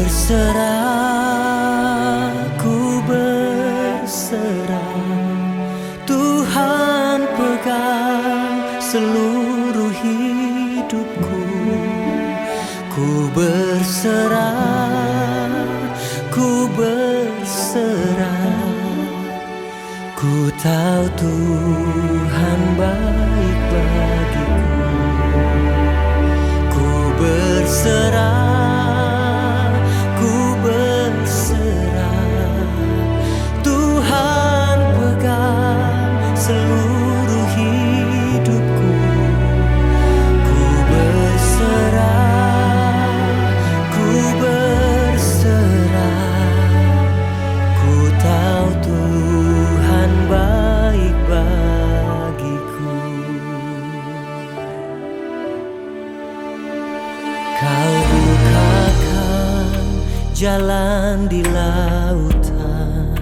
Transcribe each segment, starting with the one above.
berserah, ku berserah. Tuhan pegang seluruh hidupku. Ku berserah, ku berserah. Ku tahu Tuhan baik bagiku. Ku berserah, ku berserah. Tuhan pegang seluruh hidupku. Ku berserah, ku berserah. Ku tahu Tuhan baik bagiku. Kau bukakan jalan di lautan,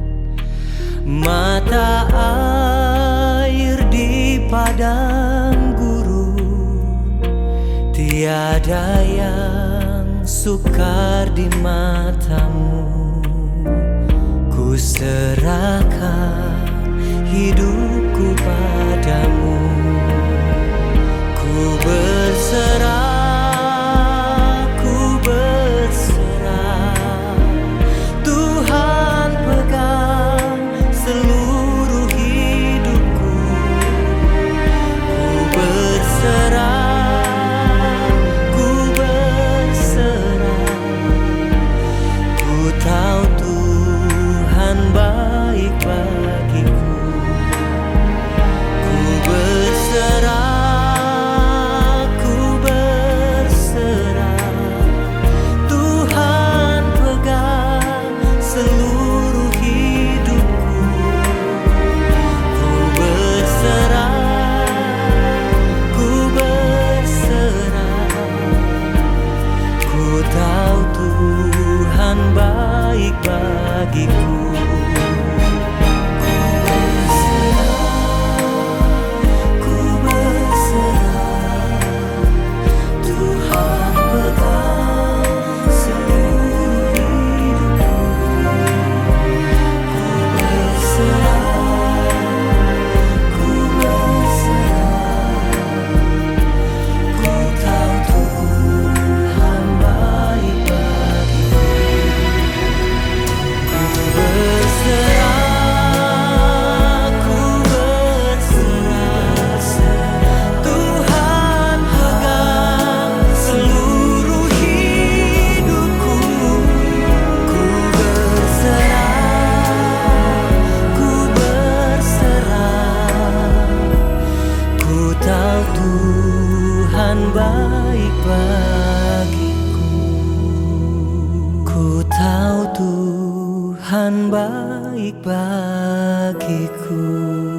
mata air di padang gurun. Tiada yang sukar di matamu. Ku serahkan hidupku padamu. Ku berserah, ku berserah. Tuhan pegang seluruh hidupku. Ku berserah, ku berserah. Ku tahu Tuhan baik bagiku. Ku berserah, ku berserah. Tuhan pegang seluruh hidupku. Ku berserah, ku berserah. Ku tahu Tuhan baik bagiku. Tuhan baik bagiku. Ku tahu Tuhan baik bagiku.